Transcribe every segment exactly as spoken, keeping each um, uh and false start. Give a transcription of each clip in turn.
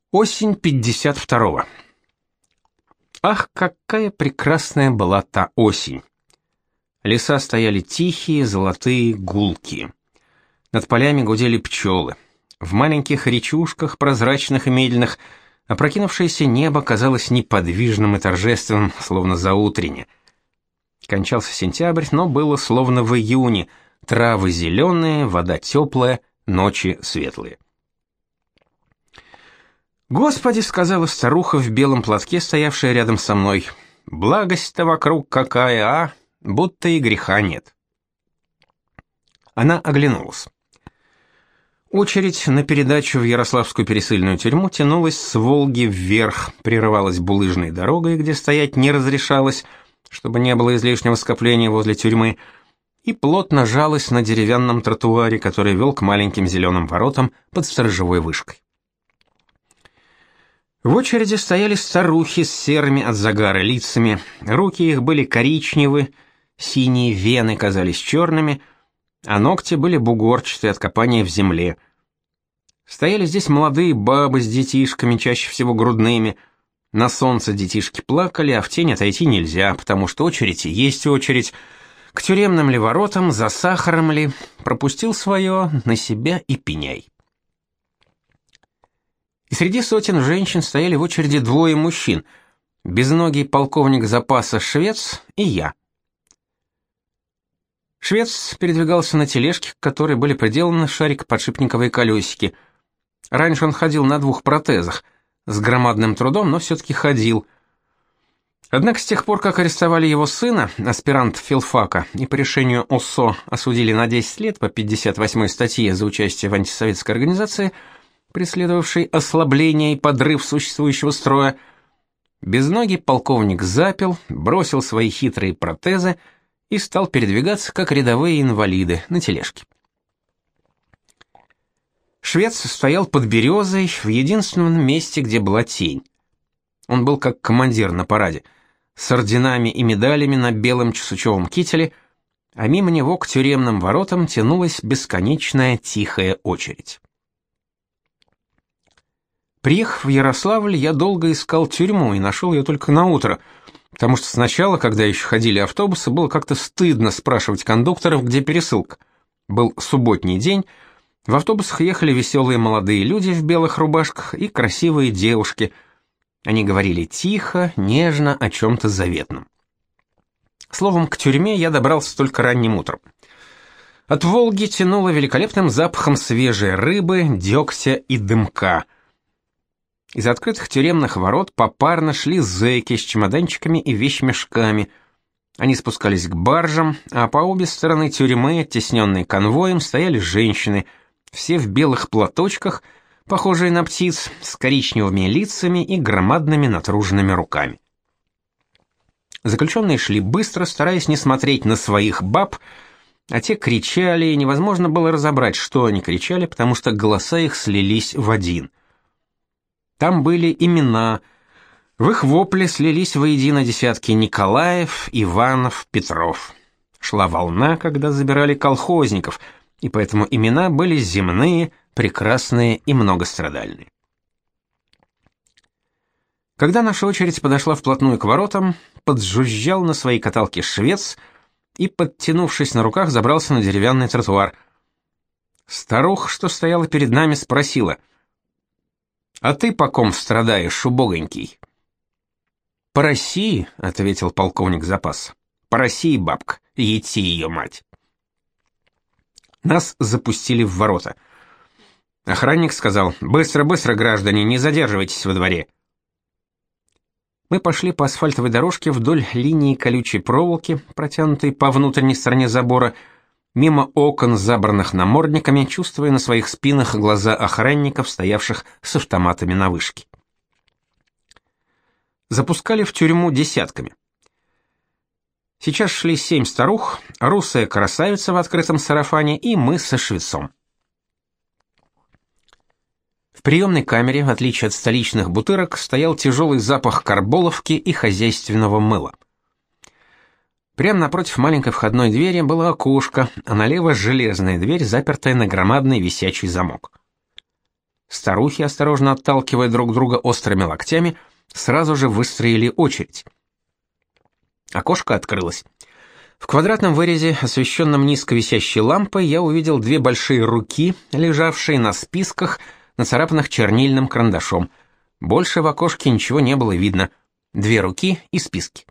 Осень пятьдесят второго. Ах, какая прекрасная была та осень! Леса стояли тихие, золотые, гулкие. Над полями гудели пчелы. В маленьких речушках, прозрачных и медленных, опрокинувшееся небо казалось неподвижным и торжественным, словно заутренне. Кончался сентябрь, но было словно в июне. Травы зеленые, вода теплая, ночи светлые. «Господи!» — сказала старуха в белом платке, стоявшая рядом со мной. «Благость-то вокруг какая, а! Будто и греха нет». Она оглянулась. Очередь на передачу в Ярославскую пересыльную тюрьму тянулась с Волги вверх, прерывалась булыжной дорогой, где стоять не разрешалось, чтобы не было излишнего скопления возле тюрьмы, и плотно жалась на деревянном тротуаре, который вел к маленьким зеленым воротам под сторожевой вышкой. В очереди стояли старухи с серыми от загара лицами, руки их были коричневы, синие вены казались черными, а ногти были бугорчатые от копания в земле. Стояли здесь молодые бабы с детишками, чаще всего грудными. На солнце детишки плакали, а в тень отойти нельзя, потому что очередь и есть очередь. К тюремным ли воротам, за сахаром ли, пропустил свое, на себя и пеняй. И среди сотен женщин стояли в очереди двое мужчин: безногий полковник запаса Швец и я. Швец передвигался на тележке, к которой были приделаны шарик-подшипниковые колесики. Раньше он ходил на двух протезах, с громадным трудом, но все-таки ходил. Однако с тех пор, как арестовали его сына, аспирант филфака, и по решению ОСО осудили на десять лет по пятьдесят восьмой статье за участие в антисоветской организации, преследовавший ослабление и подрыв существующего строя, безногий полковник запил, бросил свои хитрые протезы и стал передвигаться, как рядовые инвалиды, на тележке. Швец стоял под березой в единственном месте, где была тень. Он был как командир на параде, с орденами и медалями на белом чесучевом кителе, а мимо него к тюремным воротам тянулась бесконечная тихая очередь. Приехав в Ярославль, я долго искал тюрьму и нашел ее только на утро, потому что сначала, когда еще ходили автобусы, было как-то стыдно спрашивать кондукторов, где пересылка. Был субботний день, в автобусах ехали веселые молодые люди в белых рубашках и красивые девушки. Они говорили тихо, нежно, о чем-то заветном. Словом, к тюрьме я добрался только ранним утром. От Волги тянуло великолепным запахом свежей рыбы, дегтя и дымка. Из открытых тюремных ворот попарно шли зэки с чемоданчиками и вещмешками. Они спускались к баржам, а по обе стороны тюрьмы, оттесненные конвоем, стояли женщины, все в белых платочках, похожие на птиц, с коричневыми лицами и громадными натруженными руками. Заключенные шли быстро, стараясь не смотреть на своих баб, а те кричали, и невозможно было разобрать, что они кричали, потому что голоса их слились в один. Там были имена, в их вопле слились воедино десятки Николаев, Иванов, Петров. Шла волна, когда забирали колхозников, и поэтому имена были земные, прекрасные и многострадальные. Когда наша очередь подошла вплотную к воротам, поджужжал на своей каталке Швец и, подтянувшись на руках, забрался на деревянный тротуар. Старуха, что стояла перед нами, спросила: «А ты по ком страдаешь, убогонький?» «По России», — ответил полковник запаса. «По России, бабка, ети ее мать». Нас запустили в ворота. Охранник сказал: «Быстро, быстро, граждане, не задерживайтесь во дворе». Мы пошли по асфальтовой дорожке вдоль линии колючей проволоки, протянутой по внутренней стороне забора, мимо окон, забранных намордниками, чувствуя на своих спинах глаза охранников, стоявших с автоматами на вышке. Запускали в тюрьму десятками. Сейчас шли семь старух, русая красавица в открытом сарафане и мы со Швецом. В приемной камере, в отличие от столичных бутырок, стоял тяжелый запах карболовки и хозяйственного мыла. Прямо напротив маленькой входной двери было окошко, а налево железная дверь, запертая на громадный висячий замок. Старухи, осторожно отталкивая друг друга острыми локтями, сразу же выстроили очередь. Окошко открылось. В квадратном вырезе, освещенном низко висящей лампой, я увидел две большие руки, лежавшие на списках, нацарапанных чернильным карандашом. Больше в окошке ничего не было видно. Две руки и списки.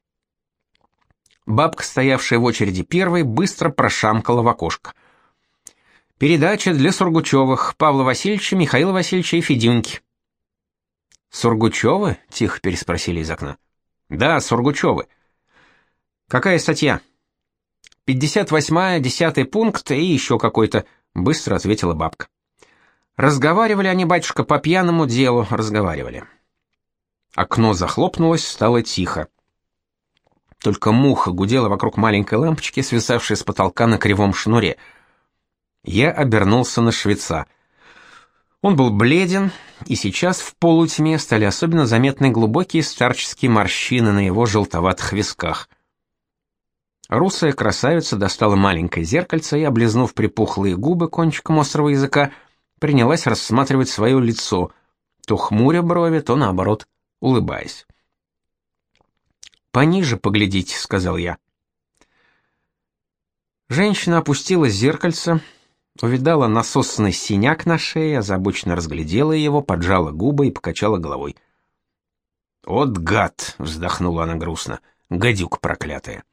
Бабка, стоявшая в очереди первой, быстро прошамкала в окошко. «Передача для Сургучевых, Павла Васильевича, Михаила Васильевича и Федюньки». «Сургучевы?» — тихо переспросили из окна. «Да, Сургучевы». «Какая статья?» «пятьдесят восьмая, десятый пункт и еще какой-то», — быстро ответила бабка. «Разговаривали они, батюшка, по пьяному делу разговаривали». Окно захлопнулось, стало тихо. Только муха гудела вокруг маленькой лампочки, свисавшей с потолка на кривом шнуре. Я обернулся на швеца. Он был бледен, и сейчас в полутьме стали особенно заметны глубокие старческие морщины на его желтоватых висках. Русая красавица достала маленькое зеркальце и, облизнув припухлые губы кончиком острого языка, принялась рассматривать свое лицо, то хмуря брови, то наоборот улыбаясь. «Пониже поглядите», — сказал я. Женщина опустила зеркальце, увидала насосанный синяк на шее, озабоченно разглядела его, поджала губы и покачала головой. «От гад!» — вздохнула она грустно. «Гадюка проклятая!»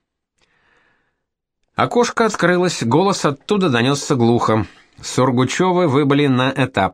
Окошко открылось, голос оттуда донесся глухо. Сургучевы выбыли на этап.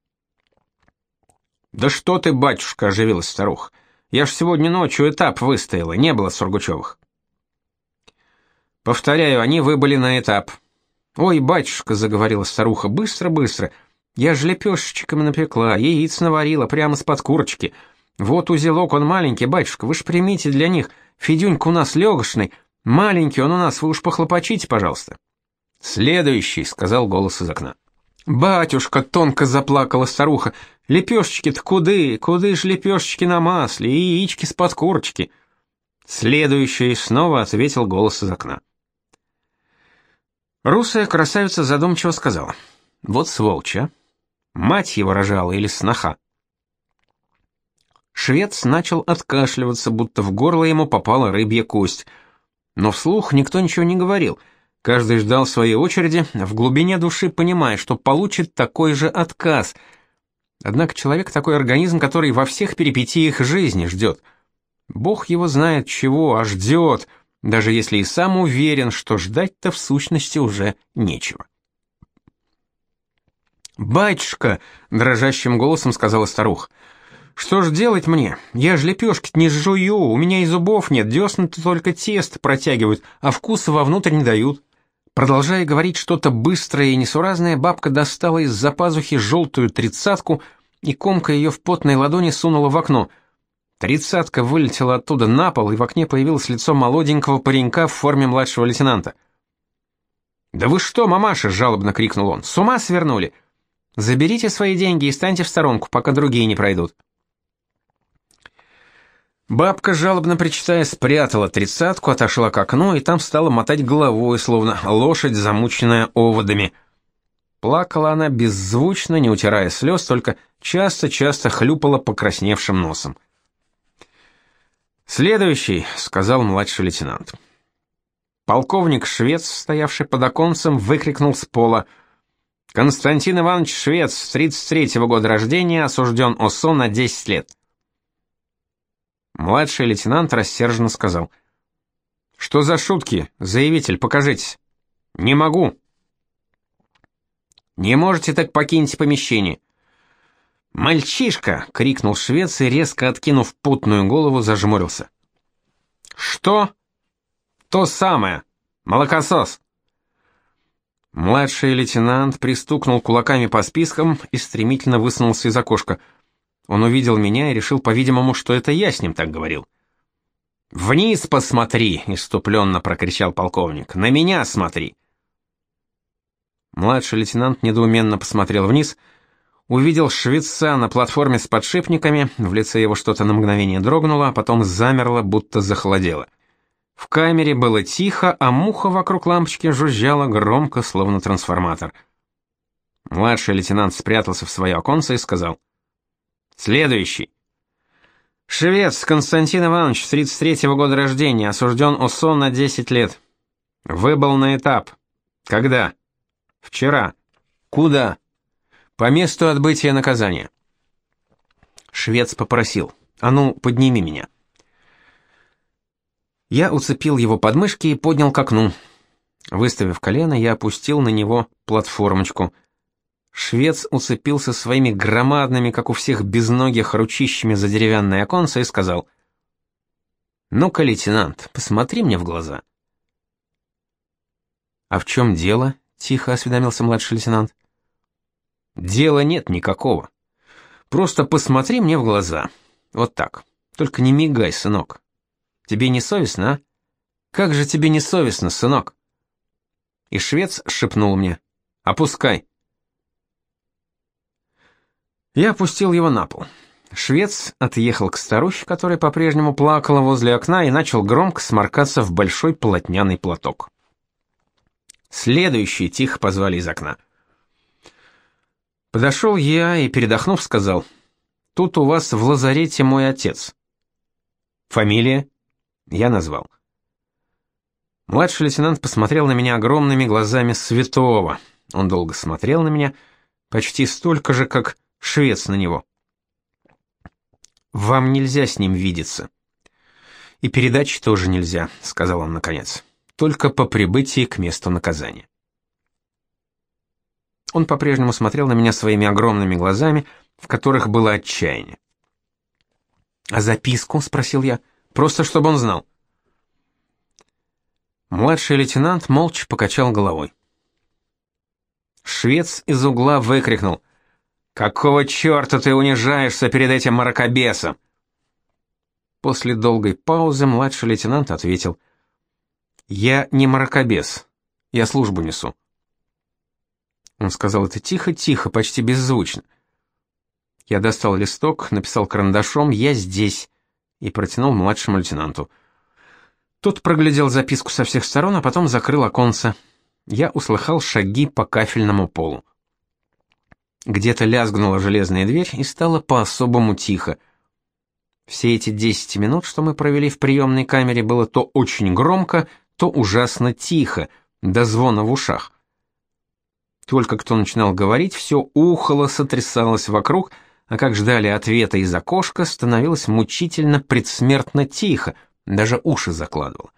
«Да что ты, батюшка!» — оживилась старуха. «Я ж сегодня ночью этап выстояла, не было Сургучевых». «Повторяю, они выбыли на этап». «Ой, батюшка!» — заговорила старуха. «Быстро-быстро! Я ж лепешечками напекла, яиц наварила прямо с-под курочки. Вот узелок, он маленький, батюшка, вы ж примите для них. Федюнька у нас легошный, маленький он у нас, вы уж похлопочите, пожалуйста». «Следующий», — сказал голос из окна. «Батюшка!» — тонко заплакала старуха. «Лепешечки-то куды? Куды ж лепешечки на масле и яички с-под курочки?» «Следующий», — снова ответил голос из окна. Русая красавица задумчиво сказала: «Вот сволочь, а! Мать его рожала или сноха?» Швец начал откашливаться, будто в горло ему попала рыбья кость. Но вслух никто ничего не говорил. Каждый ждал своей очереди, в глубине души понимая, что получит такой же отказ. Однако человек — такой организм, который во всех перипетиях жизни ждет. Бог его знает чего, а ждет, даже если и сам уверен, что ждать-то в сущности уже нечего. «Батюшка!» — дрожащим голосом сказала старуха. «Что ж делать мне? Я ж лепешки-то не жую, у меня и зубов нет, десны-то только тесто протягивают, а вкуса вовнутрь не дают». Продолжая говорить что-то быстрое и несуразное, бабка достала из-за пазухи желтую тридцатку и, комкая ее в потной ладони, сунула в окно. Тридцатка вылетела оттуда на пол, и в окне появилось лицо молоденького паренька в форме младшего лейтенанта. «Да вы что, мамаша!» — жалобно крикнул он. «С ума свернули! Заберите свои деньги и станьте в сторонку, пока другие не пройдут». Бабка, жалобно причитая, спрятала тридцатку, отошла к окну и там стала мотать головой, словно лошадь, замученная оводами. Плакала она беззвучно, не утирая слез, только часто-часто хлюпала покрасневшим носом. «Следующий», — сказал младший лейтенант. Полковник Швец, стоявший под оконцем, выкрикнул с пола: «Константин Иванович Швец, тридцать третьего года рождения, осужден ОСО на десять лет». Младший лейтенант рассерженно сказал: «Что за шутки? Заявитель, покажитесь». «Не могу». «Не можете, так покиньте помещение». «Мальчишка!» — крикнул Швец и, резко откинув путную голову, зажмурился. «Что?» «То самое. Молокосос». Младший лейтенант пристукнул кулаками по спискам и стремительно высунулся из окошка. Он увидел меня и решил, по-видимому, что это я с ним так говорил. «Вниз посмотри!» — исступленно прокричал полковник. «На меня смотри!» Младший лейтенант недоуменно посмотрел вниз, увидел швеца на платформе с подшипниками, в лице его что-то на мгновение дрогнуло, а потом замерло, будто захолодело. В камере было тихо, а муха вокруг лампочки жужжала громко, словно трансформатор. Младший лейтенант спрятался в свое оконце и сказал: «Следующий. Швец Константин Иванович, тридцать третьего года рождения, осужден ОСО на десять лет. Выбыл на этап. Когда? Вчера. Куда? По месту отбытия наказания». Швец попросил: «А ну, подними меня». Я уцепил его подмышки и поднял к окну. Выставив колено, я опустил на него платформочку. Швец уцепился своими громадными, как у всех безногих, ручищами за деревянное оконце и сказал: «Ну-ка, лейтенант, посмотри мне в глаза». «А в чем дело?» — тихо осведомился младший лейтенант. «Дела нет никакого. Просто посмотри мне в глаза. Вот так. Только не мигай, сынок. Тебе не совестно, а? Как же тебе не совестно, сынок?» И швец шепнул мне: «Опускай». Я опустил его на пол. Швец отъехал к старухе, которая по-прежнему плакала возле окна, и начал громко сморкаться в большой полотняный платок. Следующие тихо позвали из окна. Подошел я и, передохнув, сказал: «Тут у вас в лазарете мой отец». «Фамилия?» Я назвал. Младший лейтенант посмотрел на меня огромными глазами святого. Он долго смотрел на меня, почти столько же, как швец на него. «Вам нельзя с ним видеться. И передачи тоже нельзя», — сказал он наконец. «Только по прибытии к месту наказания». Он по-прежнему смотрел на меня своими огромными глазами, в которых было отчаяние. «А записку?» — спросил я. «Просто чтобы он знал». Младший лейтенант молча покачал головой. Швец из угла выкрикнул: «Какого черта ты унижаешься перед этим мракобесом?» После долгой паузы младший лейтенант ответил: «Я не мракобес, я службу несу». Он сказал это тихо-тихо, почти беззвучно. Я достал листок, написал карандашом «Я здесь» и протянул младшему лейтенанту. Тот проглядел записку со всех сторон, а потом закрыл оконце. Я услыхал шаги по кафельному полу. Где-то лязгнула железная дверь, и стало по-особому тихо. Все эти десять минут, что мы провели в приемной камере, было то очень громко, то ужасно тихо, до звона в ушах. Только кто начинал говорить, все ухало, сотрясалось вокруг, а как ждали ответа из окошка, становилось мучительно предсмертно тихо, даже уши закладывало.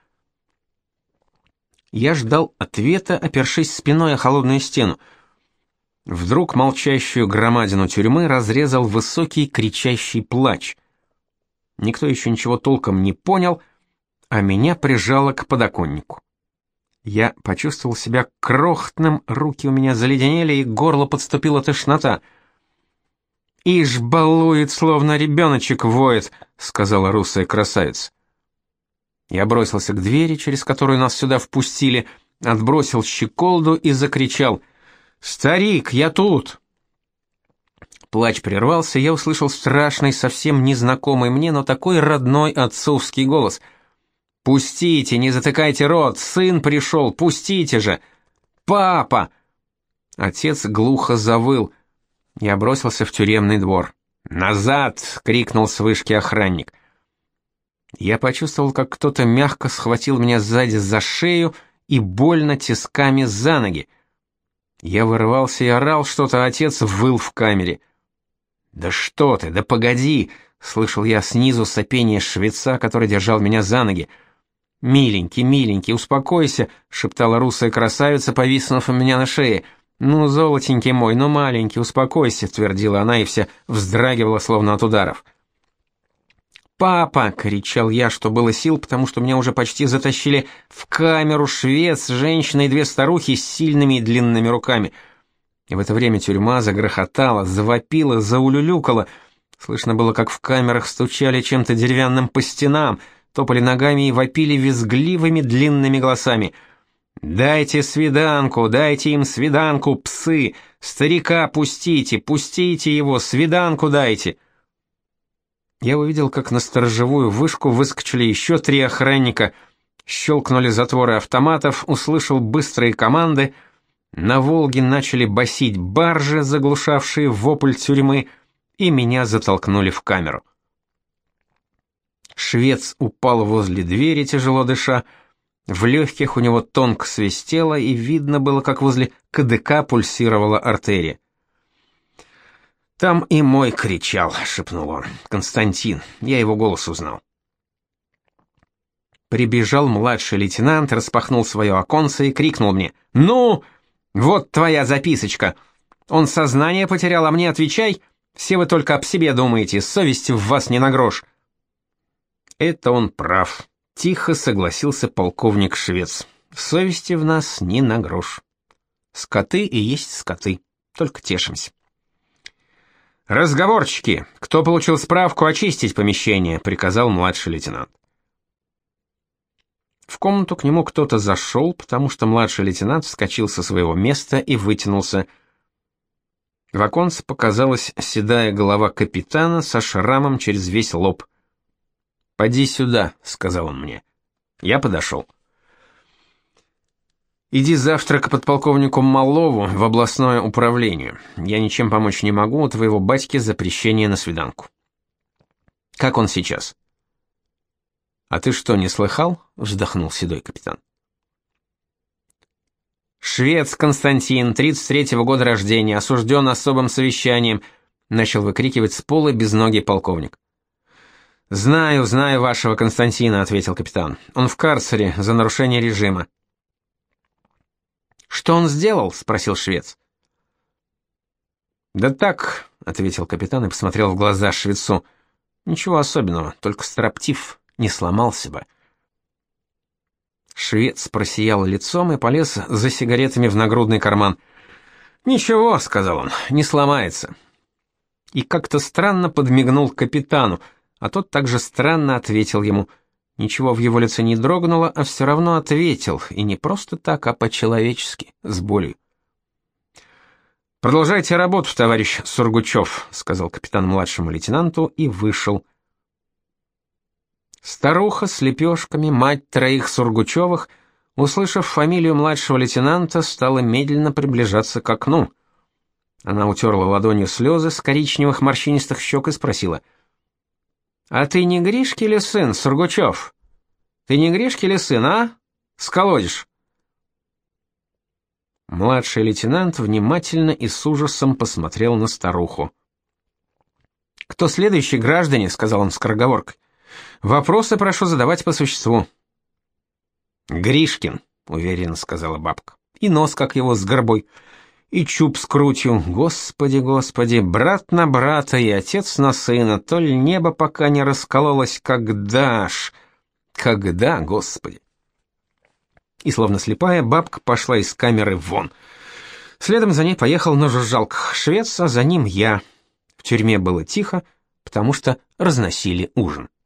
Я ждал ответа, опершись спиной о холодную стену. Вдруг молчащую громадину тюрьмы разрезал высокий кричащий плач. Никто еще ничего толком не понял, а меня прижало к подоконнику. Я почувствовал себя крохотным, руки у меня заледенели, и к горлу подступила тошнота. «Ишь, балует, словно ребеночек воет», — сказала русая красавица. Я бросился к двери, через которую нас сюда впустили, отбросил щеколду и закричал: «Старик, я тут!» Плач прервался, я услышал страшный, совсем незнакомый мне, но такой родной отцовский голос. «Пустите, не затыкайте рот, сын пришел, пустите же! Папа!» Отец глухо завыл. Я бросился в тюремный двор. «Назад!» — крикнул с вышки охранник. Я почувствовал, как кто-то мягко схватил меня сзади за шею и больно тисками за ноги. Я вырывался и орал что-то, а отец выл в камере. «Да что ты, да погоди!» — слышал я снизу сопение швеца, который держал меня за ноги. «Миленький, миленький, успокойся!» — шептала русая красавица, повиснув у меня на шее. «Ну, золотенький мой, ну маленький, успокойся!» — твердила она и вся вздрагивала, словно от ударов. «Папа!» — кричал я, что было сил, потому что меня уже почти затащили в камеру швец, женщина и две старухи с сильными и длинными руками. И в это время тюрьма загрохотала, завопила, заулюлюкала. Слышно было, как в камерах стучали чем-то деревянным по стенам, топали ногами и вопили визгливыми длинными голосами. «Дайте свиданку, дайте им свиданку, псы! Старика пустите, пустите его, свиданку дайте!» Я увидел, как на сторожевую вышку выскочили еще три охранника, щелкнули затворы автоматов, услышал быстрые команды. На Волге начали басить баржи, заглушавшие вопль тюрьмы, и меня затолкнули в камеру. Швец упал возле двери, тяжело дыша. В легких у него тонко свистело, и видно было, как возле кадыка пульсировала артерия. «Там и мой кричал», — шепнул он. «Константин, я его голос узнал». Прибежал младший лейтенант, распахнул свое оконце и крикнул мне: «Ну, вот твоя записочка. Он сознание потерял, а мне отвечай. Все вы только об себе думаете, совести в вас не на грош». «Это он прав», — тихо согласился полковник Швец. «Совести в нас не на грош. Скоты и есть скоты, только тешимся». «Разговорчики! Кто получил справку, очистить помещение», — приказал младший лейтенант. В комнату к нему кто-то зашел, потому что младший лейтенант вскочил со своего места и вытянулся. В оконце показалась седая голова капитана со шрамом через весь лоб. «Поди сюда», — сказал он мне. Я подошел. «Иди завтра к подполковнику Малову в областное управление. Я ничем помочь не могу, у твоего батьки запрещение на свиданку». «Как он сейчас?» «А ты что, не слыхал?» — вздохнул седой капитан. «Швец Константин, тридцать третьего года рождения, осужден особым совещанием», — начал выкрикивать с пола безногий полковник. «Знаю, знаю вашего Константина», — ответил капитан. «Он в карцере за нарушение режима». «Что он сделал?» — спросил швец. «Да так», — ответил капитан и посмотрел в глаза швецу. «Ничего особенного, только строптив, не сломался бы». Швец просиял лицом и полез за сигаретами в нагрудный карман. «Ничего», — сказал он, — «не сломается». И как-то странно подмигнул капитану, а тот также странно ответил ему. Ничего в его лице не дрогнуло, а все равно ответил, и не просто так, а по-человечески, с болью. «Продолжайте работу, товарищ Сургучев», — сказал капитан младшему лейтенанту и вышел. Старуха с лепешками, мать троих Сургучевых, услышав фамилию младшего лейтенанта, стала медленно приближаться к окну. Она утерла ладонью слезы с коричневых морщинистых щек и спросила: «А ты не Гришки ли сын, Сургучев? Ты не Гришки ли сын, а? Сколодишь?» Младший лейтенант внимательно и с ужасом посмотрел на старуху. «Кто следующий, граждане?» — сказал он скороговоркой. «Вопросы прошу задавать по существу». «Гришкин», — уверенно сказала бабка. «И нос, как его, с горбой, и чуб с крутью. Господи, господи, брат на брата и отец на сына, то ли небо пока не раскололось, когда ж, когда, господи». И словно слепая, бабка пошла из камеры вон. Следом за ней поехал на жужжалках швец, а за ним я. В тюрьме было тихо, потому что разносили ужин.